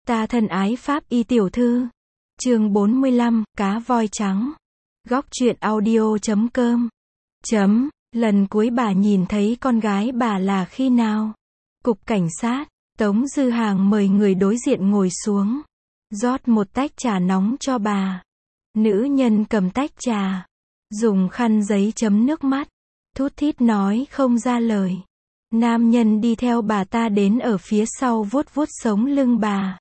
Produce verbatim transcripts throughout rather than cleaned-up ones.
Ta thân ái Pháp y tiểu thư. Chương bốn mươi lăm, cá voi trắng. Góc truyện audio chấm com. Chấm, lần cuối bà nhìn thấy con gái bà là khi nào? Cục cảnh sát, Tống Dư Hàng mời người đối diện ngồi xuống. Rót một tách trà nóng cho bà. Nữ nhân cầm tách trà. Dùng khăn giấy chấm nước mắt. Thút thít nói không ra lời. Nam nhân đi theo bà ta đến ở phía sau vuốt vuốt sống lưng bà.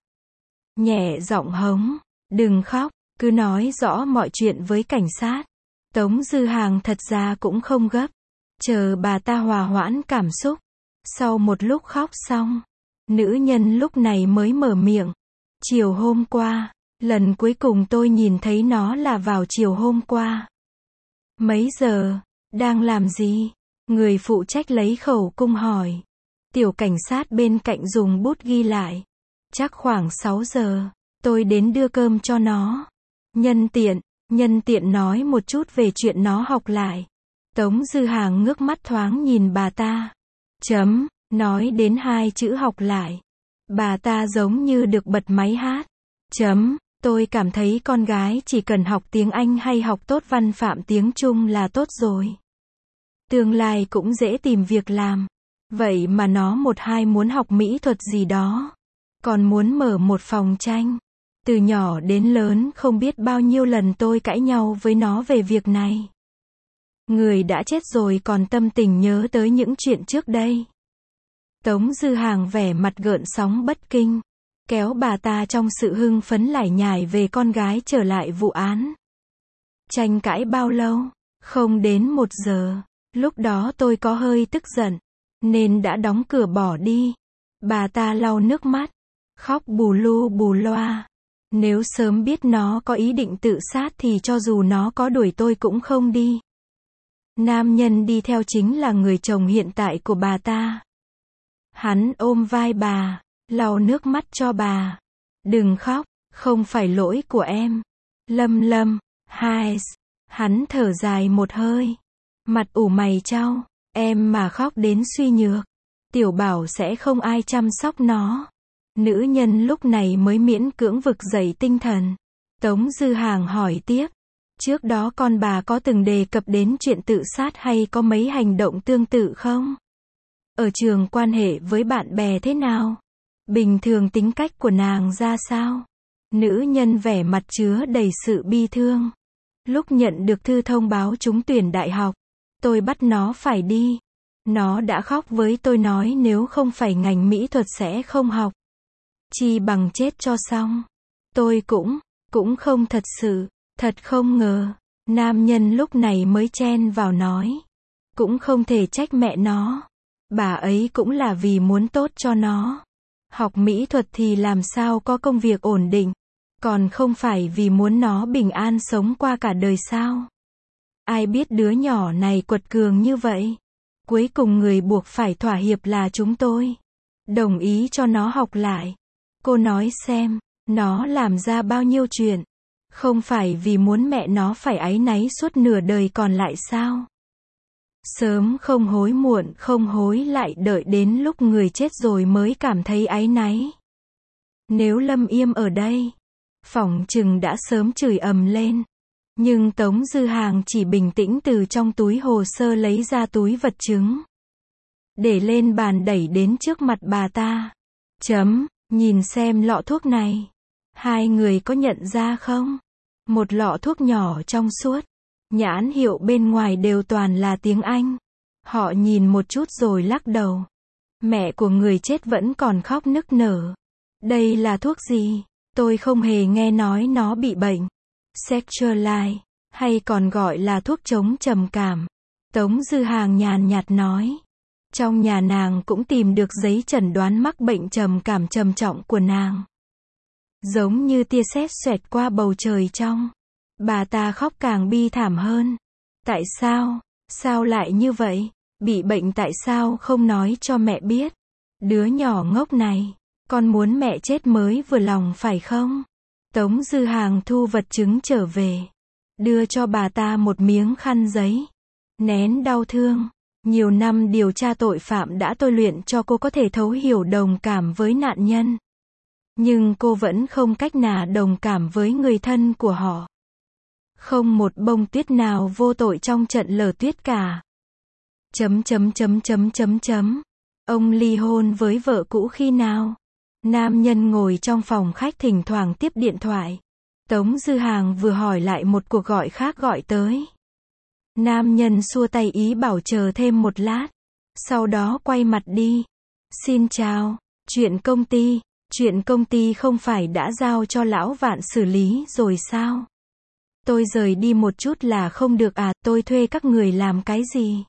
Nhẹ giọng hống, đừng khóc, cứ nói rõ mọi chuyện với cảnh sát. Tống Dư Hàng thật ra cũng không gấp. Chờ bà ta hòa hoãn cảm xúc. Sau một lúc khóc xong, nữ nhân lúc này mới mở miệng. Chiều hôm qua, lần cuối cùng tôi nhìn thấy nó là vào chiều hôm qua. Mấy giờ? Đang làm gì? Người phụ trách lấy khẩu cung hỏi. Tiểu cảnh sát bên cạnh dùng bút ghi lại. Chắc khoảng sáu giờ, tôi đến đưa cơm cho nó. Nhân tiện, nhân tiện nói một chút về chuyện nó học lại. Tống Dư Hàng ngước mắt thoáng nhìn bà ta. Chấm, nói đến hai chữ học lại. Bà ta giống như được bật máy hát. Chấm, tôi cảm thấy con gái chỉ cần học tiếng Anh hay học tốt văn phạm tiếng Trung là tốt rồi. Tương lai cũng dễ tìm việc làm. Vậy mà nó một hai muốn học mỹ thuật gì đó. Còn muốn mở một phòng tranh. Từ nhỏ đến lớn không biết bao nhiêu lần tôi cãi nhau với nó về việc này. Người đã chết rồi còn tâm tình nhớ tới những chuyện trước đây. Tống Dư Hàng vẻ mặt gợn sóng bất kinh. Kéo bà ta trong sự hưng phấn lải nhải về con gái trở lại vụ án. Tranh cãi bao lâu? Không đến một giờ. Lúc đó tôi có hơi tức giận. Nên đã đóng cửa bỏ đi. Bà ta lau nước mắt. Khóc bù lu bù loa. Nếu sớm biết nó có ý định tự sát thì cho dù nó có đuổi tôi cũng không đi. Nam nhân đi theo chính là người chồng hiện tại của bà ta. Hắn ôm vai bà, lau nước mắt cho bà. Đừng khóc, không phải lỗi của em. Lâm Lâm, hai, hắn thở dài một hơi. Mặt ủ mày chau, em mà khóc đến suy nhược. Tiểu Bảo sẽ không ai chăm sóc nó. Nữ nhân lúc này mới miễn cưỡng vực dậy tinh thần. Tống Dư Hàng hỏi tiếp. Trước đó con bà có từng đề cập đến chuyện tự sát hay có mấy hành động tương tự không? Ở trường quan hệ với bạn bè thế nào? Bình thường tính cách của nàng ra sao? Nữ nhân vẻ mặt chứa đầy sự bi thương. Lúc nhận được thư thông báo trúng tuyển đại học, tôi bắt nó phải đi. Nó đã khóc với tôi nói nếu không phải ngành mỹ thuật sẽ không học. Chi bằng chết cho xong. Tôi cũng, cũng không thật sự, thật không ngờ. Nam nhân lúc này mới chen vào nói. Cũng không thể trách mẹ nó. Bà ấy cũng là vì muốn tốt cho nó. Học mỹ thuật thì làm sao có công việc ổn định. Còn không phải vì muốn nó bình an sống qua cả đời sao. Ai biết đứa nhỏ này quật cường như vậy. Cuối cùng người buộc phải thỏa hiệp là chúng tôi. Đồng ý cho nó học lại. Cô nói xem, nó làm ra bao nhiêu chuyện. Không phải vì muốn mẹ nó phải áy náy suốt nửa đời còn lại sao? Sớm không hối muộn không hối lại đợi đến lúc người chết rồi mới cảm thấy áy náy. Nếu Lâm Yêm ở đây, phỏng chừng đã sớm chửi ầm lên. Nhưng Tống Dư Hàng chỉ bình tĩnh từ trong túi hồ sơ lấy ra túi vật chứng. Để lên bàn đẩy đến trước mặt bà ta. Chấm, nhìn xem lọ thuốc này. Hai người có nhận ra không? Một lọ thuốc nhỏ trong suốt. Nhãn hiệu bên ngoài đều toàn là tiếng Anh. Họ nhìn một chút rồi lắc đầu. Mẹ của người chết vẫn còn khóc nức nở. Đây là thuốc gì? Tôi không hề nghe nói nó bị bệnh. Sertraline, hay còn gọi là thuốc chống trầm cảm. Tống Dư Hàng nhàn nhạt nói. Trong nhà nàng cũng tìm được giấy chẩn đoán mắc bệnh trầm cảm trầm trọng của nàng. Giống như tia sét xoẹt qua bầu trời trong. Bà ta khóc càng bi thảm hơn. Tại sao? Sao lại như vậy? Bị bệnh tại sao không nói cho mẹ biết? Đứa nhỏ ngốc này. Con muốn mẹ chết mới vừa lòng phải không? Tống Dư Hàng thu vật chứng trở về. Đưa cho bà ta một miếng khăn giấy. Nén đau thương. Nhiều năm điều tra tội phạm đã tôi luyện cho cô có thể thấu hiểu đồng cảm với nạn nhân. Nhưng cô vẫn không cách nào đồng cảm với người thân của họ. Không một bông tuyết nào vô tội trong trận lở tuyết cả. Chấm chấm chấm chấm chấm chấm. Ông ly hôn với vợ cũ khi nào? Nam nhân ngồi trong phòng khách thỉnh thoảng tiếp điện thoại. Tống Dư Hàng vừa hỏi lại một cuộc gọi khác gọi tới. Nam nhân xua tay ý bảo chờ thêm một lát. Sau đó quay mặt đi. Xin chào, chuyện công ty, chuyện công ty không phải đã giao cho lão Vạn xử lý rồi sao? Tôi rời đi một chút là không được à, tôi thuê các người làm cái gì?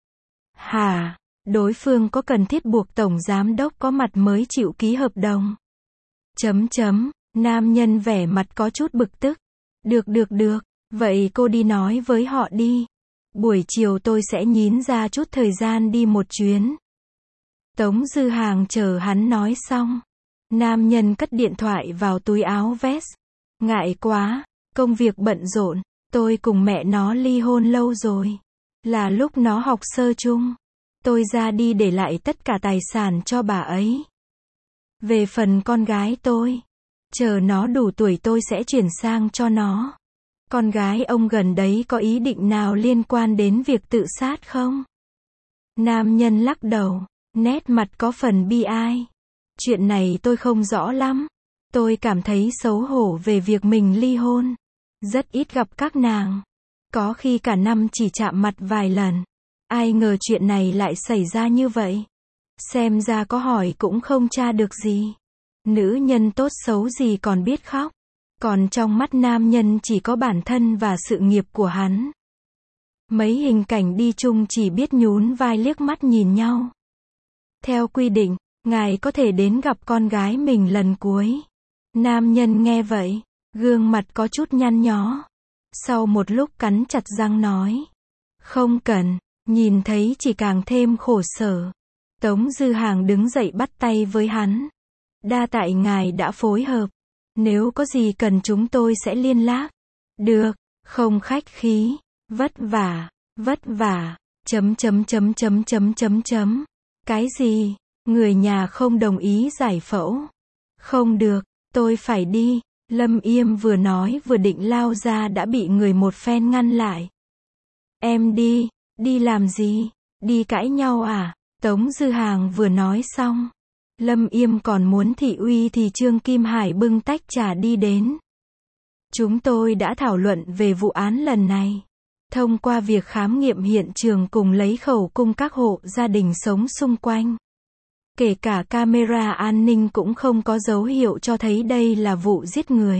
Hả? Đối phương có cần thiết buộc tổng giám đốc có mặt mới chịu ký hợp đồng? Chấm chấm, nam nhân vẻ mặt có chút bực tức. Được được được, vậy cô đi nói với họ đi. Buổi chiều tôi sẽ nhín ra chút thời gian đi một chuyến. Tống Dư Hàng chờ hắn nói xong. Nam nhân cất điện thoại vào túi áo vest. Ngại quá, công việc bận rộn, tôi cùng mẹ nó ly hôn lâu rồi. Là lúc nó học sơ chung. Tôi ra đi để lại tất cả tài sản cho bà ấy. Về phần con gái tôi, chờ nó đủ tuổi tôi sẽ chuyển sang cho nó. Con gái ông gần đấy có ý định nào liên quan đến việc tự sát không? Nam nhân lắc đầu, nét mặt có phần bi ai. Chuyện này tôi không rõ lắm. Tôi cảm thấy xấu hổ về việc mình ly hôn. Rất ít gặp các nàng. Có khi cả năm chỉ chạm mặt vài lần. Ai ngờ chuyện này lại xảy ra như vậy. Xem ra có hỏi cũng không tra được gì. Nữ nhân tốt xấu gì còn biết khóc. Còn trong mắt nam nhân chỉ có bản thân và sự nghiệp của hắn. Mấy hình cảnh đi chung chỉ biết nhún vai liếc mắt nhìn nhau. Theo quy định, ngài có thể đến gặp con gái mình lần cuối. Nam nhân nghe vậy, gương mặt có chút nhăn nhó. Sau một lúc cắn chặt răng nói. Không cần, nhìn thấy chỉ càng thêm khổ sở. Tống Dư Hàng đứng dậy bắt tay với hắn. Đa tại ngài đã phối hợp. Nếu có gì cần chúng tôi sẽ liên lạc. Được, không khách khí. Vất vả, vất vả. Chấm chấm chấm chấm chấm chấm chấm. Cái gì? Người nhà không đồng ý giải phẫu. Không được, tôi phải đi. Lâm Yêm vừa nói vừa định lao ra đã bị người một phen ngăn lại. Em đi, đi làm gì? Đi cãi nhau à? Tống Dư Hàng vừa nói xong. Lâm Yêm còn muốn thị uy thì Trương Kim Hải bưng tách trà đi đến. Chúng tôi đã thảo luận về vụ án lần này. Thông qua việc khám nghiệm hiện trường cùng lấy khẩu cung các hộ gia đình sống xung quanh. Kể cả camera an ninh cũng không có dấu hiệu cho thấy đây là vụ giết người.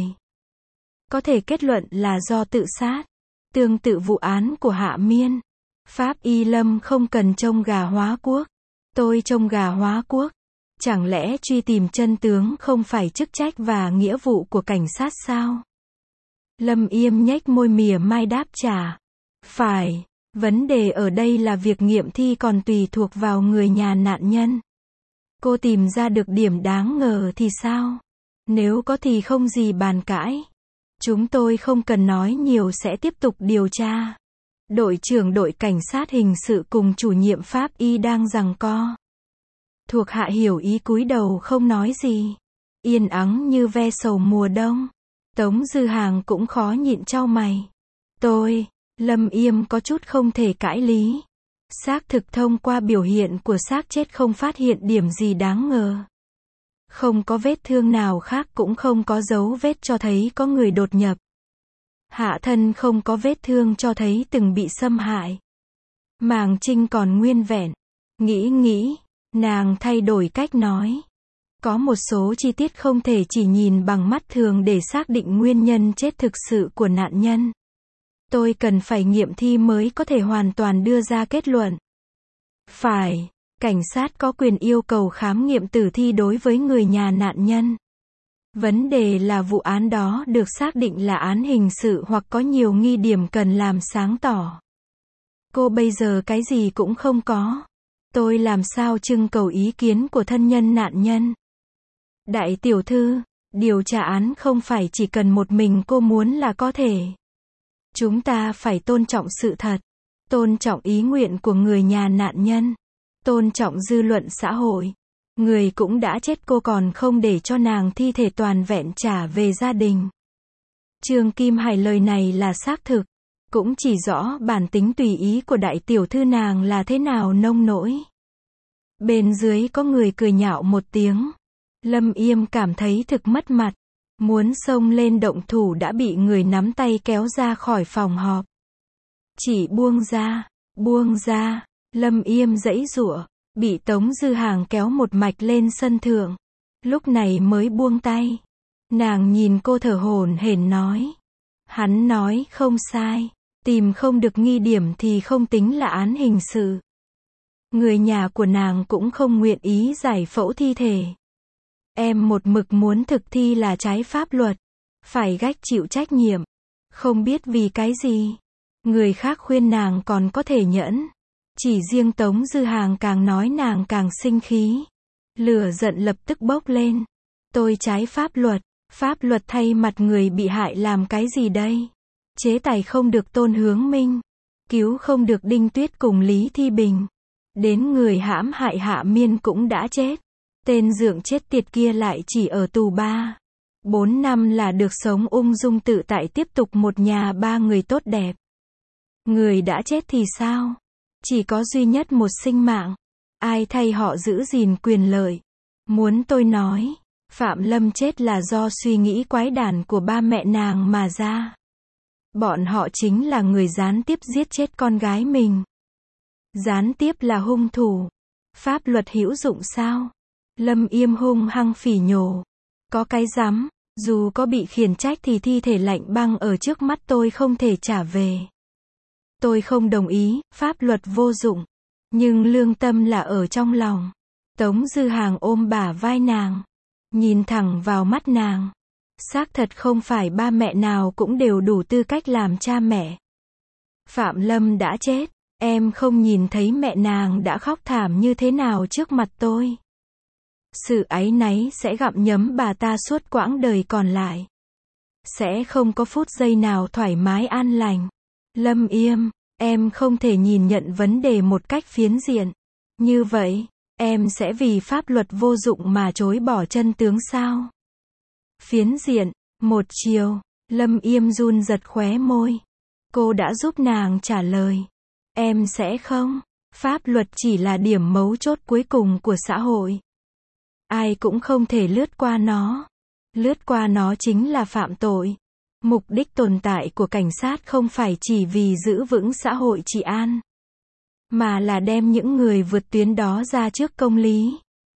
Có thể kết luận là do tự sát. Tương tự vụ án của Hạ Miên. Pháp y Lâm không cần trông gà hóa quốc. Tôi trông gà hóa quốc. Chẳng lẽ truy tìm chân tướng không phải chức trách và nghĩa vụ của cảnh sát sao? Lâm Yêm nhếch môi mỉa mai đáp trả. Phải, vấn đề ở đây là việc nghiệm thi còn tùy thuộc vào người nhà nạn nhân. Cô tìm ra được điểm đáng ngờ thì sao? Nếu có thì không gì bàn cãi. Chúng tôi không cần nói nhiều sẽ tiếp tục điều tra. Đội trưởng đội cảnh sát hình sự cùng chủ nhiệm pháp y đang giằng co. Thuộc hạ hiểu ý cúi đầu không nói gì. Yên ắng như ve sầu mùa đông. Tống Dư Hàng cũng khó nhịn chau mày. Tôi, Lâm Yêm có chút không thể cãi lý. Xác thực thông qua biểu hiện của xác chết không phát hiện điểm gì đáng ngờ. Không có vết thương nào khác cũng không có dấu vết cho thấy có người đột nhập. Hạ thân không có vết thương cho thấy từng bị xâm hại. Màng trinh còn nguyên vẹn. Nghĩ nghĩ, nàng thay đổi cách nói. Có một số chi tiết không thể chỉ nhìn bằng mắt thường để xác định nguyên nhân chết thực sự của nạn nhân. Tôi cần phải nghiệm thi mới có thể hoàn toàn đưa ra kết luận. Phải, cảnh sát có quyền yêu cầu khám nghiệm tử thi đối với người nhà nạn nhân. Vấn đề là vụ án đó được xác định là án hình sự hoặc có nhiều nghi điểm cần làm sáng tỏ. Cô bây giờ cái gì cũng không có. Tôi làm sao trưng cầu ý kiến của thân nhân nạn nhân. Đại tiểu thư, điều tra án không phải chỉ cần một mình cô muốn là có thể. Chúng ta phải tôn trọng sự thật, tôn trọng ý nguyện của người nhà nạn nhân, tôn trọng dư luận xã hội. Người cũng đã chết cô còn không để cho nàng thi thể toàn vẹn trả về gia đình. Trương Kim Hải lời này là xác thực, cũng chỉ rõ bản tính tùy ý của đại tiểu thư nàng là thế nào nông nỗi. Bên dưới có người cười nhạo một tiếng. Lâm Yêm cảm thấy thực mất mặt. Muốn xông lên động thủ đã bị người nắm tay kéo ra khỏi phòng họp. Chỉ buông ra, buông ra, Lâm Yêm giãy giụa, bị Tống Dư Hàng kéo một mạch lên sân thượng. Lúc này mới buông tay. Nàng nhìn cô thở hổn hển nói. Hắn nói không sai, tìm không được nghi điểm thì không tính là án hình sự. Người nhà của nàng cũng không nguyện ý giải phẫu thi thể. Em một mực muốn thực thi là trái pháp luật, phải gánh chịu trách nhiệm. Không biết vì cái gì. Người khác khuyên nàng còn có thể nhẫn. Chỉ riêng Tống Dư Hàng càng nói nàng càng sinh khí. Lửa giận lập tức bốc lên. Tôi trái pháp luật, pháp luật thay mặt người bị hại làm cái gì đây? Chế tài không được Tôn Hướng Minh, cứu không được Đinh Tuyết cùng Lý Thi Bình. Đến người hãm hại Hạ Miên cũng đã chết. Tên dượng chết tiệt kia lại chỉ ở tù ba, bốn năm là được sống ung dung tự tại tiếp tục một nhà ba người tốt đẹp. Người đã chết thì sao? Chỉ có duy nhất một sinh mạng. Ai thay họ giữ gìn quyền lợi? Muốn tôi nói, Phạm Lâm chết là do suy nghĩ quái đản của ba mẹ nàng mà ra. Bọn họ chính là người gián tiếp giết chết con gái mình. Gián tiếp là hung thủ. Pháp luật hữu dụng sao? Lâm Yêm hung hăng phỉ nhổ. Có cái rắm, dù có bị khiển trách thì thi thể lạnh băng ở trước mắt tôi không thể trả về. Tôi không đồng ý, pháp luật vô dụng. Nhưng lương tâm là ở trong lòng. Tống Dư Hàng ôm bả vai nàng. Nhìn thẳng vào mắt nàng. Xác thật không phải ba mẹ nào cũng đều đủ tư cách làm cha mẹ. Phạm Lâm đã chết. Em không nhìn thấy mẹ nàng đã khóc thảm như thế nào trước mặt tôi. Sự áy náy sẽ gặm nhấm bà ta suốt quãng đời còn lại. Sẽ không có phút giây nào thoải mái an lành. Lâm Yêm, em không thể nhìn nhận vấn đề một cách phiến diện. Như vậy, em sẽ vì pháp luật vô dụng mà chối bỏ chân tướng sao? Phiến diện, một chiều, Lâm Yêm run giật khóe môi. Cô đã giúp nàng trả lời. Em sẽ không. Pháp luật chỉ là điểm mấu chốt cuối cùng của xã hội. Ai cũng không thể lướt qua nó. Lướt qua nó chính là phạm tội. Mục đích tồn tại của cảnh sát không phải chỉ vì giữ vững xã hội trị an, mà là đem những người vượt tuyến đó ra trước công lý.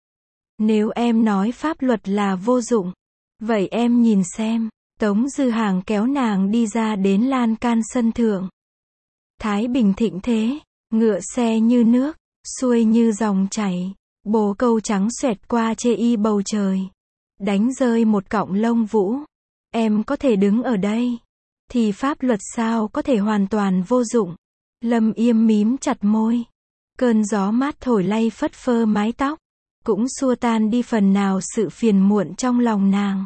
Nếu em nói pháp luật là vô dụng, vậy em nhìn xem. Tống Dư Hàng kéo nàng đi ra đến lan can sân thượng. Thái bình thịnh thế, ngựa xe như nước, xuôi như dòng chảy, bồ câu trắng xoẹt qua chê y bầu trời, đánh rơi một cọng lông vũ. Em có thể đứng ở đây, thì pháp luật sao có thể hoàn toàn vô dụng? Lâm Yêm mím chặt môi. Cơn gió mát thổi lay phất phơ mái tóc, cũng xua tan đi phần nào sự phiền muộn trong lòng nàng.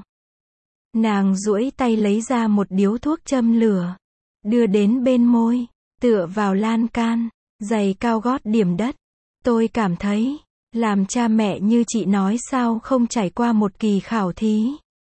Nàng duỗi tay lấy ra một điếu thuốc châm lửa, đưa đến bên môi, tựa vào lan can, giày cao gót điểm đất. Tôi cảm thấy, làm cha mẹ như chị nói sao không trải qua một kỳ khảo thí.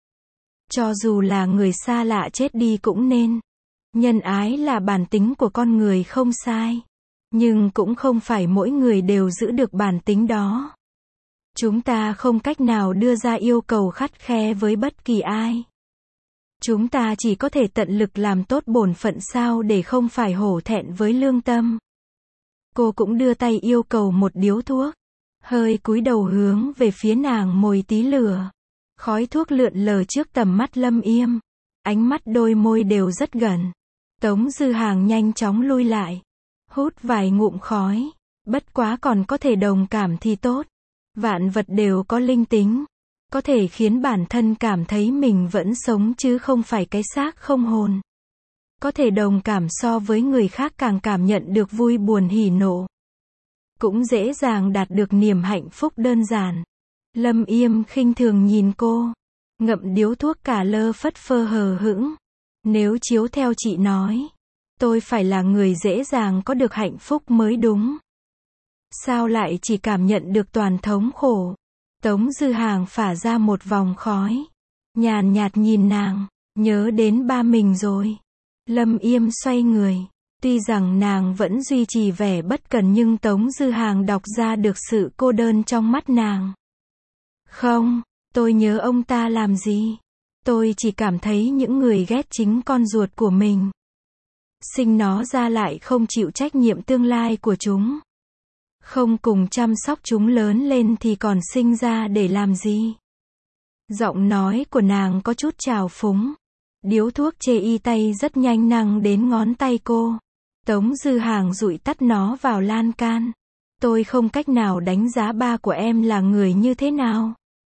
Cho dù là người xa lạ chết đi cũng nên. Nhân ái là bản tính của con người không sai. Nhưng cũng không phải mỗi người đều giữ được bản tính đó. Chúng ta không cách nào đưa ra yêu cầu khắt khe với bất kỳ ai. Chúng ta chỉ có thể tận lực làm tốt bổn phận sao để không phải hổ thẹn với lương tâm. Cô cũng đưa tay yêu cầu một điếu thuốc. Hơi cúi đầu hướng về phía nàng mồi tí lửa. Khói thuốc lượn lờ trước tầm mắt Lâm Yêm. Ánh mắt đôi môi đều rất gần. Tống Dư Hàng nhanh chóng lui lại. Hút vài ngụm khói. Bất quá còn có thể đồng cảm thì tốt. Vạn vật đều có linh tính. Có thể khiến bản thân cảm thấy mình vẫn sống chứ không phải cái xác không hồn. Có thể đồng cảm so với người khác càng cảm nhận được vui buồn hỉ nộ. Cũng dễ dàng đạt được niềm hạnh phúc đơn giản. Lâm Yêm khinh thường nhìn cô. Ngậm điếu thuốc cả lơ phất phơ hờ hững. Nếu chiếu theo chị nói, tôi phải là người dễ dàng có được hạnh phúc mới đúng. Sao lại chỉ cảm nhận được toàn thống khổ? Tống Dư Hàng phả ra một vòng khói. Nhàn nhạt nhìn nàng, nhớ đến ba mình rồi. Lâm Yêm xoay người. Tuy rằng nàng vẫn duy trì vẻ bất cần nhưng Tống Dư Hàng đọc ra được sự cô đơn trong mắt nàng. Không, tôi nhớ ông ta làm gì? Tôi chỉ cảm thấy những người ghét chính con ruột của mình. Sinh nó ra lại không chịu trách nhiệm tương lai của chúng. Không cùng chăm sóc chúng lớn lên thì còn sinh ra để làm gì? Giọng nói của nàng có chút trào phúng. Điếu thuốc chê y tay rất nhanh năng đến ngón tay cô. Tống Dư Hàng dụi tắt nó vào lan can. Tôi không cách nào đánh giá ba của em là người như thế nào.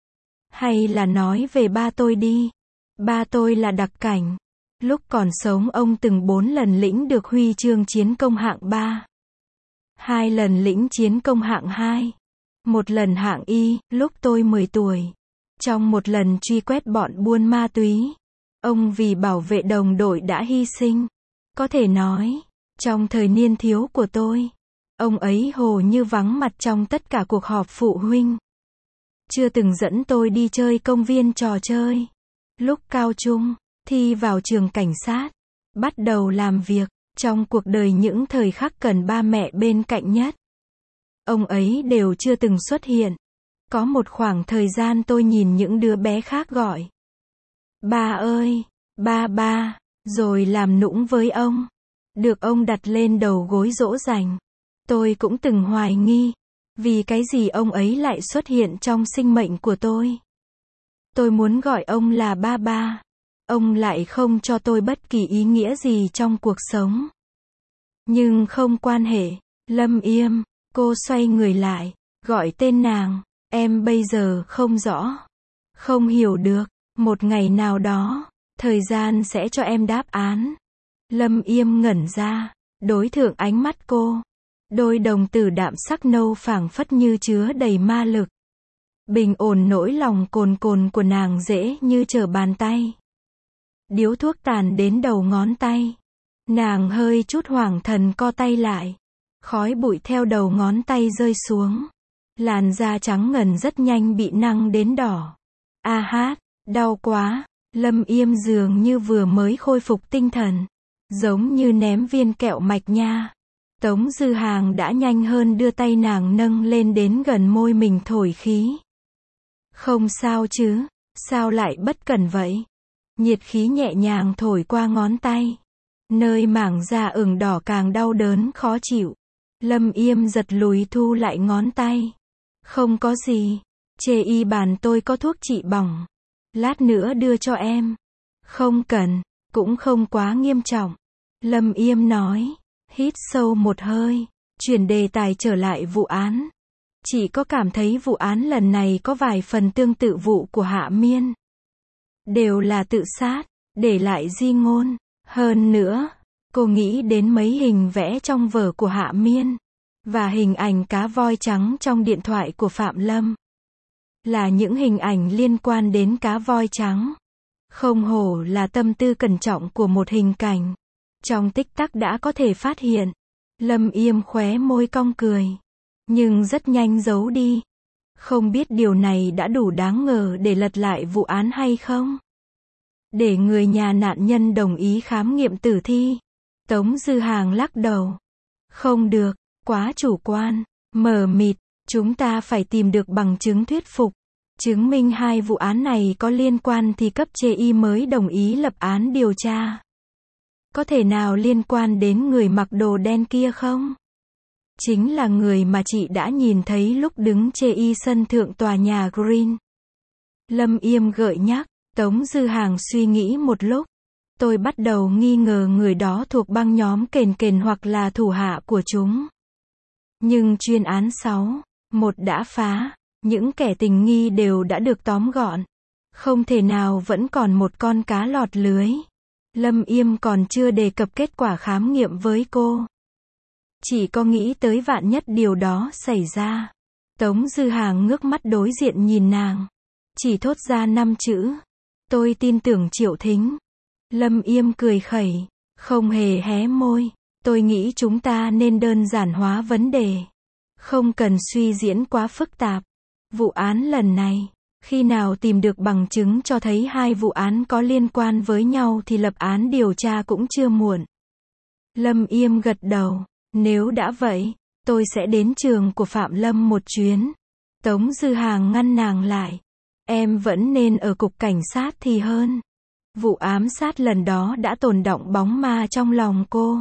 Hay là nói về ba tôi đi. Ba tôi là đặc cảnh. Lúc còn sống ông từng bốn lần lĩnh được huy chương chiến công hạng ba. Hai lần lĩnh chiến công hạng hai. Một lần hạng Y, lúc tôi mười tuổi. Trong một lần truy quét bọn buôn ma túy. Ông vì bảo vệ đồng đội đã hy sinh. Có thể nói, trong thời niên thiếu của tôi, ông ấy hồ như vắng mặt trong tất cả cuộc họp phụ huynh. Chưa từng dẫn tôi đi chơi công viên trò chơi. Lúc cao trung, thi vào trường cảnh sát, bắt đầu làm việc, trong cuộc đời những thời khắc cần ba mẹ bên cạnh nhất. Ông ấy đều chưa từng xuất hiện. Có một khoảng thời gian tôi nhìn những đứa bé khác gọi. Ba ơi, ba ba, rồi làm nũng với ông. Được ông đặt lên đầu gối dỗ dành. Tôi cũng từng hoài nghi, vì cái gì ông ấy lại xuất hiện trong sinh mệnh của tôi. Tôi muốn gọi ông là ba ba. Ông lại không cho tôi bất kỳ ý nghĩa gì trong cuộc sống. Nhưng không quan hệ, Lâm Yêm, cô xoay người lại, gọi tên nàng, em bây giờ không rõ, không hiểu được, một ngày nào đó, thời gian sẽ cho em đáp án. Lâm Yêm ngẩn ra, đối thượng ánh mắt cô. Đôi đồng tử đạm sắc nâu phảng phất như chứa đầy ma lực. Bình ổn nỗi lòng cồn cồn của nàng dễ như trở bàn tay. Điếu thuốc tàn đến đầu ngón tay. Nàng hơi chút hoảng thần co tay lại. Khói bụi theo đầu ngón tay rơi xuống. Làn da trắng ngần rất nhanh bị năng đến đỏ. A hát, đau quá. Lâm Yêm dường như vừa mới khôi phục tinh thần. Giống như ném viên kẹo mạch nha. Tống Dư Hàng đã nhanh hơn đưa tay nàng nâng lên đến gần môi mình thổi khí. Không sao chứ, sao lại bất cẩn vậy? Nhiệt khí nhẹ nhàng thổi qua ngón tay. Nơi mảng da ửng đỏ càng đau đớn khó chịu. Lâm Yêm giật lùi thu lại ngón tay. Không có gì, chê y bàn tôi có thuốc trị bỏng. Lát nữa đưa cho em. Không cần, cũng không quá nghiêm trọng. Lâm Yêm nói. Hít sâu một hơi, chuyển đề tài trở lại vụ án. Chị có cảm thấy vụ án lần này có vài phần tương tự vụ của Hạ Miên. Đều là tự sát, để lại di ngôn. Hơn nữa, cô nghĩ đến mấy hình vẽ trong vở của Hạ Miên. Và hình ảnh cá voi trắng trong điện thoại của Phạm Lâm. Là những hình ảnh liên quan đến cá voi trắng. Không hổ là tâm tư cẩn trọng của một hình cảnh. Trong tích tắc đã có thể phát hiện. Lâm Yêm khóe môi cong cười. Nhưng rất nhanh giấu đi. Không biết điều này đã đủ đáng ngờ để lật lại vụ án hay không? Để người nhà nạn nhân đồng ý khám nghiệm tử thi. Tống Dư Hàng lắc đầu. Không được, quá chủ quan, mờ mịt. Chúng ta phải tìm được bằng chứng thuyết phục. Chứng minh hai vụ án này có liên quan thì cấp chê y mới đồng ý lập án điều tra. Có thể nào liên quan đến người mặc đồ đen kia không? Chính là người mà chị đã nhìn thấy lúc đứng chê y sân thượng tòa nhà Green. Lâm Yêm gợi nhắc. Tống Dư Hàng suy nghĩ một lúc. Tôi bắt đầu nghi ngờ người đó thuộc băng nhóm kền kền hoặc là thủ hạ của chúng. Nhưng chuyên án sáu, một đã phá. Những kẻ tình nghi đều đã được tóm gọn. Không thể nào vẫn còn một con cá lọt lưới. Lâm Yêm còn chưa đề cập kết quả khám nghiệm với cô. Chỉ có nghĩ tới vạn nhất điều đó xảy ra. Tống Dư Hàng ngước mắt đối diện nhìn nàng. Chỉ thốt ra năm chữ. Tôi tin tưởng Triệu Thính. Lâm Yêm cười khẩy. Không hề hé môi. Tôi nghĩ chúng ta nên đơn giản hóa vấn đề. Không cần suy diễn quá phức tạp. Vụ án lần này, khi nào tìm được bằng chứng cho thấy hai vụ án có liên quan với nhau thì lập án điều tra cũng chưa muộn. Lâm Yêm gật đầu. Nếu đã vậy, tôi sẽ đến trường của Phạm Lâm một chuyến. Tống Dư Hàng ngăn nàng lại. Em vẫn nên ở cục cảnh sát thì hơn. Vụ ám sát lần đó đã tồn đọng bóng ma trong lòng cô.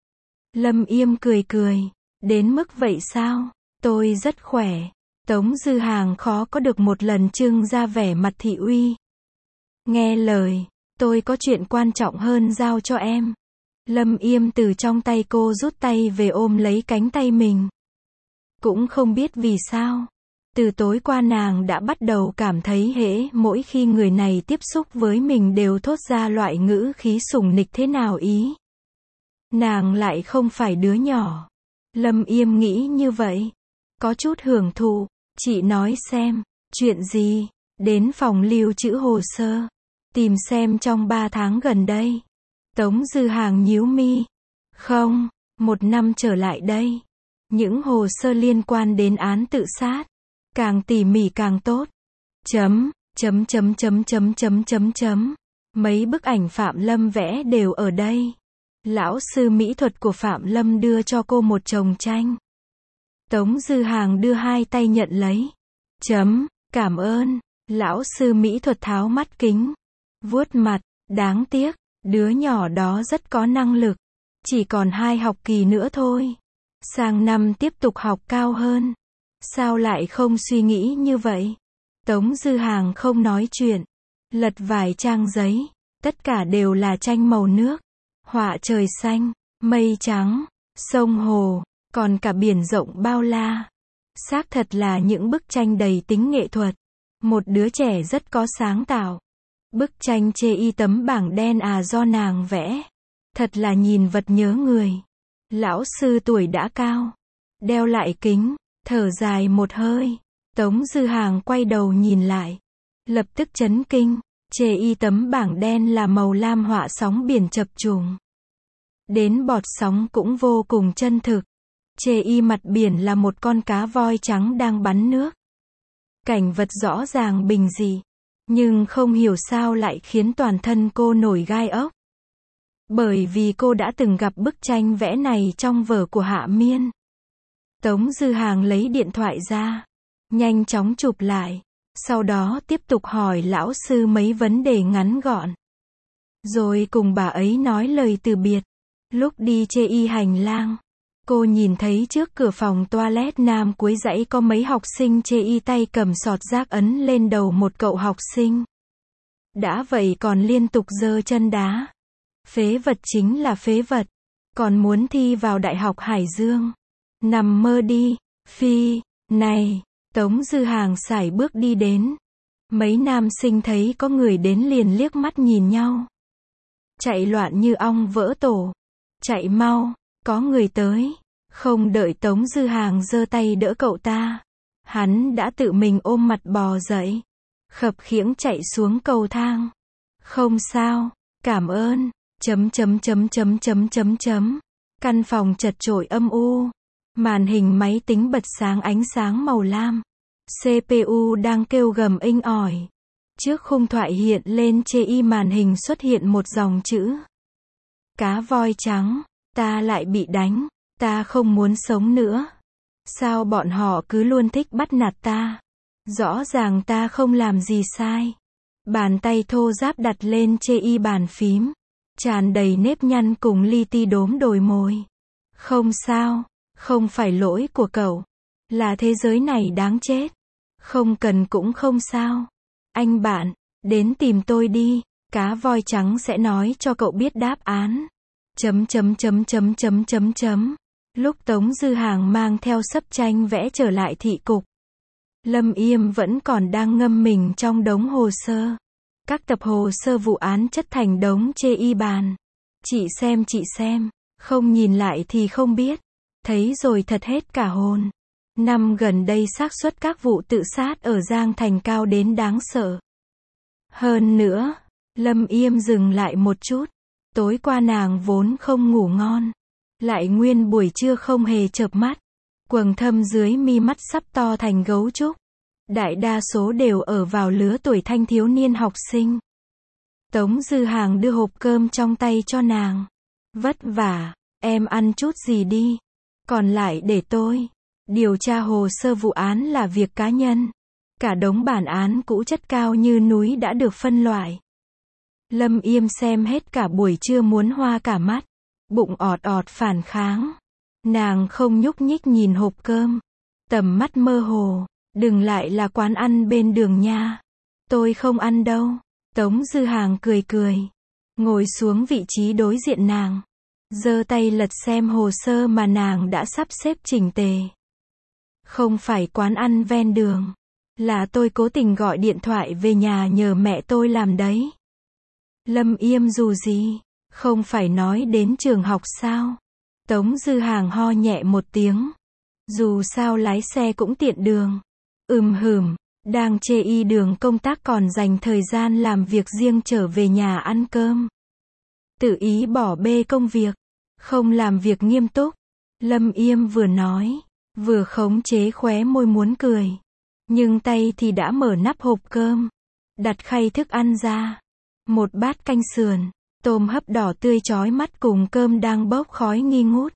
Lâm Yêm cười cười. Đến mức vậy sao? Tôi rất khỏe. Tống Dư Hàng khó có được một lần trưng ra vẻ mặt thị uy. Nghe lời, tôi có chuyện quan trọng hơn giao cho em. Lâm Yêm từ trong tay cô rút tay về ôm lấy cánh tay mình. Cũng không biết vì sao. Từ tối qua nàng đã bắt đầu cảm thấy hễ mỗi khi người này tiếp xúc với mình đều thốt ra loại ngữ khí sủng nịch thế nào ý. Nàng lại không phải đứa nhỏ. Lâm Yêm nghĩ như vậy. Có chút hưởng thụ. Chị nói xem, chuyện gì? Đến phòng lưu trữ hồ sơ. Tìm xem trong ba tháng gần đây. Tống Dư Hàng nhíu mi. Không, một năm trở lại đây. Những hồ sơ liên quan đến án tự sát. Càng tỉ mỉ càng tốt. Chấm, chấm chấm chấm chấm chấm chấm chấm. Mấy bức ảnh Phạm Lâm vẽ đều ở đây. Lão sư mỹ thuật của Phạm Lâm đưa cho cô một chồng tranh. Tống Dư Hàng đưa hai tay nhận lấy. Chấm, cảm ơn. Lão sư mỹ thuật tháo mắt kính. Vuốt mặt, đáng tiếc, đứa nhỏ đó rất có năng lực. Chỉ còn hai học kỳ nữa thôi. Sang năm tiếp tục học cao hơn. Sao lại không suy nghĩ như vậy? Tống Dư Hàng không nói chuyện. Lật vài trang giấy. Tất cả đều là tranh màu nước. Họa trời xanh, mây trắng, sông hồ, còn cả biển rộng bao la. Xác thật là những bức tranh đầy tính nghệ thuật. Một đứa trẻ rất có sáng tạo. Bức tranh chê y tấm bảng đen à do nàng vẽ. Thật là nhìn vật nhớ người. Lão sư tuổi đã cao. Đeo lại kính, thở dài một hơi. Tống Dư Hàng quay đầu nhìn lại. Lập tức chấn kinh. Chê y tấm bảng đen là màu lam họa sóng biển chập trùng. Đến bọt sóng cũng vô cùng chân thực. Chê y mặt biển là một con cá voi trắng đang bắn nước. Cảnh vật rõ ràng bình dị. Nhưng không hiểu sao lại khiến toàn thân cô nổi gai ốc. Bởi vì cô đã từng gặp bức tranh vẽ này trong vở của Hạ Miên. Tống Dư Hàng lấy điện thoại ra. Nhanh chóng chụp lại. Sau đó tiếp tục hỏi lão sư mấy vấn đề ngắn gọn. Rồi cùng bà ấy nói lời từ biệt. Lúc đi chê y hành lang, cô nhìn thấy trước cửa phòng toilet nam cuối dãy có mấy học sinh chê y tay cầm sọt rác ấn lên đầu một cậu học sinh. Đã vậy còn liên tục giơ chân đá. Phế vật chính là phế vật. Còn muốn thi vào Đại học Hải Dương. Nằm mơ đi, phi, này. Tống Dư Hàng sải bước đi đến. Mấy nam sinh thấy có người đến liền liếc mắt nhìn nhau. Chạy loạn như ong vỡ tổ. Chạy mau, có người tới. Không đợi Tống Dư Hàng giơ tay đỡ cậu ta. Hắn đã tự mình ôm mặt bò dậy. Khập khiễng chạy xuống cầu thang. Không sao, cảm ơn. Chấm chấm chấm chấm chấm chấm chấm. Căn phòng chật chội âm u. Màn hình máy tính bật sáng ánh sáng màu lam. xê pê u đang kêu gầm inh ỏi. Trước khung thoại hiện lên chê y màn hình xuất hiện một dòng chữ. Cá voi trắng, ta lại bị đánh, ta không muốn sống nữa. Sao bọn họ cứ luôn thích bắt nạt ta? Rõ ràng ta không làm gì sai. Bàn tay thô ráp đặt lên chê y bàn phím. Tràn đầy nếp nhăn cùng li ti đốm đồi mồi. Không sao, không phải lỗi của cậu. Là thế giới này đáng chết. Không cần cũng không sao. Anh bạn, đến tìm tôi đi. Cá voi trắng sẽ nói cho cậu biết đáp án. Chấm chấm chấm chấm chấm chấm chấm. Lúc Tống Dư Hàng mang theo sấp tranh vẽ trở lại thị cục. Lâm Yêm vẫn còn đang ngâm mình trong đống hồ sơ. Các tập hồ sơ vụ án chất thành đống chê y bàn. Chị xem chị xem. Không nhìn lại thì không biết. Thấy rồi thật hết cả hồn. Năm gần đây xác suất các vụ tự sát ở Giang Thành cao đến đáng sợ. Hơn nữa, Lâm Yêm dừng lại một chút. Tối qua nàng vốn không ngủ ngon. Lại nguyên buổi trưa không hề chợp mắt. Quầng thâm dưới mi mắt sắp to thành gấu trúc. đại đa số đều ở vào lứa tuổi thanh thiếu niên học sinh. Tống Dư Hàng đưa hộp cơm trong tay cho nàng. Vất vả, em ăn chút gì đi. Còn lại để tôi. Điều tra hồ sơ vụ án là việc cá nhân. Cả đống bản án cũ chất cao như núi đã được phân loại. Lâm Yêm xem hết cả buổi trưa muốn hoa cả mắt. Bụng ọt ọt phản kháng. Nàng không nhúc nhích nhìn hộp cơm. Tầm mắt mơ hồ. Đừng lại là quán ăn bên đường nha. Tôi không ăn đâu. Tống Dư Hàng cười cười. Ngồi xuống vị trí đối diện nàng. Giơ tay lật xem hồ sơ mà nàng đã sắp xếp chỉnh tề. Không phải quán ăn ven đường. Là tôi cố tình gọi điện thoại về nhà nhờ mẹ tôi làm đấy. Lâm Yêm dù gì. Không phải nói đến trường học sao. Tống Dư Hàng ho nhẹ một tiếng. Dù sao lái xe cũng tiện đường. Ừm hừm. Đang chê y đường công tác còn dành thời gian làm việc riêng trở về nhà ăn cơm. Tự ý bỏ bê công việc. Không làm việc nghiêm túc. Lâm Yêm vừa nói. Vừa khống chế khóe môi muốn cười. Nhưng tay thì đã mở nắp hộp cơm. Đặt khay thức ăn ra. Một bát canh sườn. Tôm hấp đỏ tươi chói mắt cùng cơm đang bốc khói nghi ngút.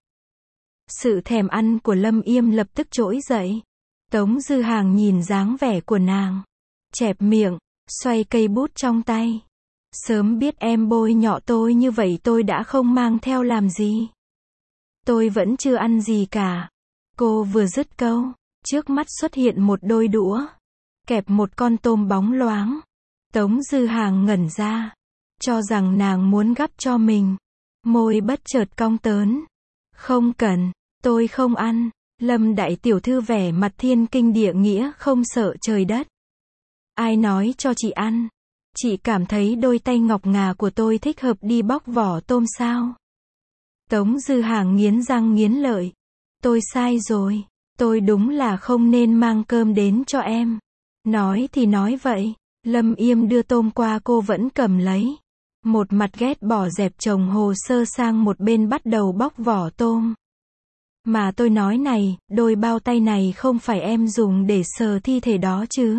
Sự thèm ăn của Lâm Yêm lập tức trỗi dậy. Tống Dư Hàng nhìn dáng vẻ của nàng. Chẹp miệng, xoay cây bút trong tay. Sớm biết em bôi nhọ tôi như vậy tôi đã không mang theo làm gì. Tôi vẫn chưa ăn gì cả. Cô vừa dứt câu, trước mắt xuất hiện một đôi đũa. Kẹp một con tôm bóng loáng. Tống Dư Hàng ngẩn ra. Cho rằng nàng muốn gắp cho mình. Môi bất chợt cong tớn. Không cần, tôi không ăn. Lâm đại tiểu thư vẻ mặt thiên kinh địa nghĩa không sợ trời đất. Ai nói cho chị ăn? Chị cảm thấy đôi tay ngọc ngà của tôi thích hợp đi bóc vỏ tôm sao? Tống Dư Hàng nghiến răng nghiến lợi. Tôi sai rồi. Tôi đúng là không nên mang cơm đến cho em. Nói thì nói vậy. Lâm Yêm đưa tôm qua cô vẫn cầm lấy. Một mặt ghét bỏ dẹp chồng hồ sơ sang một bên bắt đầu bóc vỏ tôm. Mà tôi nói này, đôi bao tay này không phải em dùng để sờ thi thể đó chứ?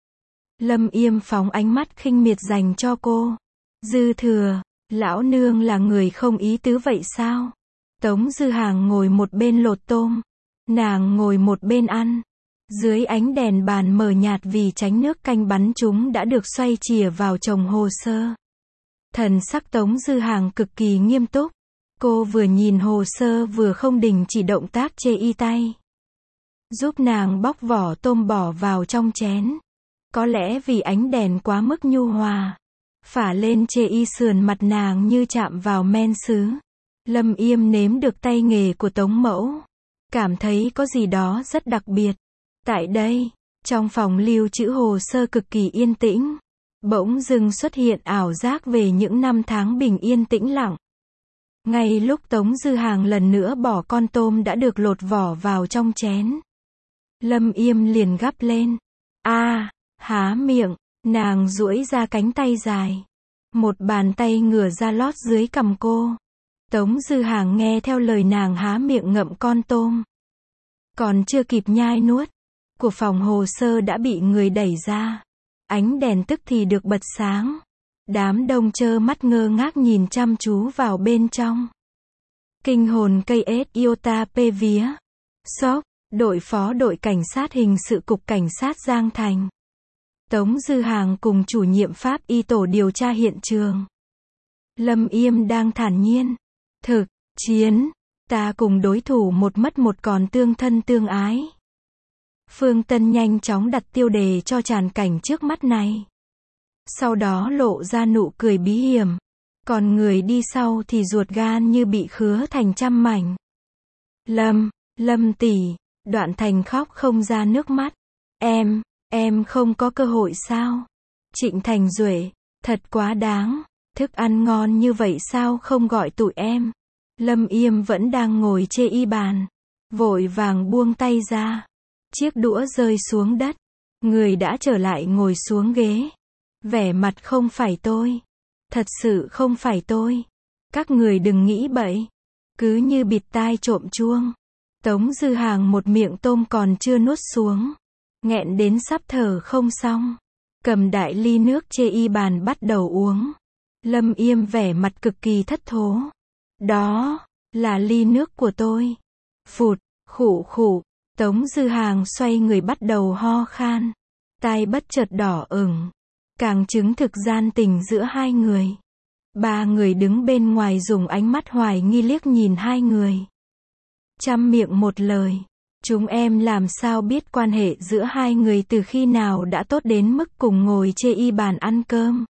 Lâm Yêm phóng ánh mắt khinh miệt dành cho cô. Dư thừa, lão nương là người không ý tứ vậy sao? Tống Dư Hàng ngồi một bên lột tôm. Nàng ngồi một bên ăn. Dưới ánh đèn bàn mờ nhạt vì tránh nước canh bắn chúng đã được xoay chìa vào chồng hồ sơ. Thần sắc Tống Dư Hàng cực kỳ nghiêm túc. Cô vừa nhìn hồ sơ vừa không đình chỉ động tác chê y tay. Giúp nàng bóc vỏ tôm bỏ vào trong chén. Có lẽ vì ánh đèn quá mức nhu hòa. Phả lên chê y sườn mặt nàng như chạm vào men sứ. Lâm Yêm nếm được tay nghề của Tống mẫu. Cảm thấy có gì đó rất đặc biệt. Tại đây, trong phòng lưu trữ hồ sơ cực kỳ yên tĩnh. Bỗng dưng xuất hiện ảo giác về những năm tháng bình yên tĩnh lặng. Ngay lúc Tống Dư Hàng lần nữa bỏ con tôm đã được lột vỏ vào trong chén. Lâm Yêm liền gắp lên. A, à, há miệng, nàng duỗi ra cánh tay dài. Một bàn tay ngửa ra lót dưới cằm cô. Tống Dư Hàng nghe theo lời nàng há miệng ngậm con tôm. Còn chưa kịp nhai nuốt, của phòng hồ sơ đã bị người đẩy ra. Ánh đèn tức thì được bật sáng. Đám đông trơ mắt ngơ ngác nhìn chăm chú vào bên trong. Kinh hồn cây ết iota p vía. Sóc, đội phó đội cảnh sát hình sự cục cảnh sát Giang Thành. Tống Dư Hàng cùng chủ nhiệm pháp y tổ điều tra hiện trường. Lâm Yêm đang thản nhiên. Thực, chiến, ta cùng đối thủ một mất một còn tương thân tương ái. Phương Tân nhanh chóng đặt tiêu đề cho tràn cảnh trước mắt này. Sau đó lộ ra nụ cười bí hiểm. Còn người đi sau thì ruột gan như bị khứa thành trăm mảnh. Lâm, Lâm tỷ, Đoạn Thành khóc không ra nước mắt. Em, em không có cơ hội sao? Trịnh Thành Duệ, thật quá đáng. Thức ăn ngon như vậy sao không gọi tụi em? Lâm Yêm vẫn đang ngồi chê y bàn. Vội vàng buông tay ra. Chiếc đũa rơi xuống đất. Người đã trở lại ngồi xuống ghế. Vẻ mặt không phải tôi. Thật sự không phải tôi. Các người đừng nghĩ bậy. Cứ như bịt tai trộm chuông. Tống Dư Hàng một miệng tôm còn chưa nuốt xuống. nghẹn đến sắp thở không xong. Cầm đại ly nước trên bàn bắt đầu uống. Lâm Yêm vẻ mặt cực kỳ thất thố. Đó là ly nước của tôi. Phụt, khụ khụ, Tống Dư Hàng xoay người bắt đầu ho khan. Tai bất chợt đỏ ửng. Càng chứng thực gian tình giữa hai người. Ba người đứng bên ngoài dùng ánh mắt hoài nghi liếc nhìn hai người. Trăm miệng một lời. Chúng em làm sao biết quan hệ giữa hai người từ khi nào đã tốt đến mức cùng ngồi chê y bàn ăn cơm.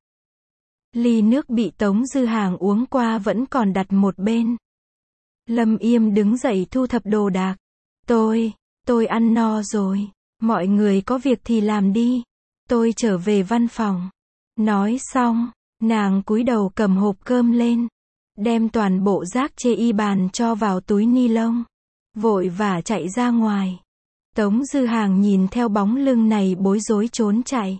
Ly nước bị Tống Dư Hàng uống qua vẫn còn đặt một bên. Lâm Yêm đứng dậy thu thập đồ đạc. Tôi, tôi ăn no rồi. Mọi người có việc thì làm đi. Tôi trở về văn phòng. Nói xong, nàng cúi đầu cầm hộp cơm lên. Đem toàn bộ rác chê y bàn cho vào túi ni lông. Vội vã chạy ra ngoài. Tống Dư Hàng nhìn theo bóng lưng này bối rối trốn chạy.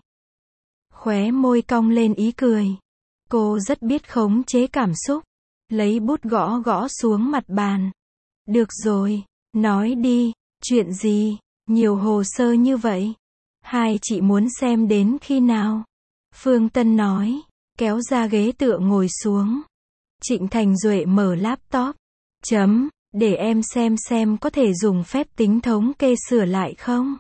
Khóe môi cong lên ý cười. Cô rất biết khống chế cảm xúc. Lấy bút gõ gõ xuống mặt bàn. Được rồi, nói đi, chuyện gì, nhiều hồ sơ như vậy. Hai chị muốn xem đến khi nào? Phương Tân nói, kéo ra ghế tựa ngồi xuống. Trịnh Thành Duệ mở laptop. Chấm, để em xem xem có thể dùng phép tính thống kê sửa lại không?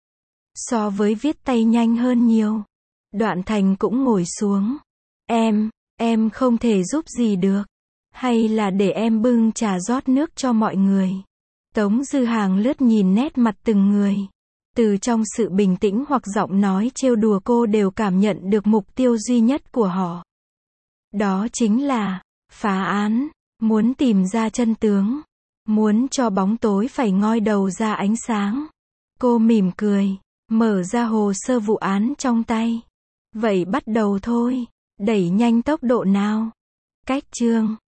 So với viết tay nhanh hơn nhiều. Đoạn Thành cũng ngồi xuống. Em, em không thể giúp gì được. Hay là để em bưng trà rót nước cho mọi người. Tống Dư Hàng lướt nhìn nét mặt từng người. Từ trong sự bình tĩnh hoặc giọng nói trêu đùa cô đều cảm nhận được mục tiêu duy nhất của họ. Đó chính là phá án, muốn tìm ra chân tướng, muốn cho bóng tối phải ngoi đầu ra ánh sáng. Cô mỉm cười, mở ra hồ sơ vụ án trong tay. Vậy bắt đầu thôi, đẩy nhanh tốc độ nào. Cách chương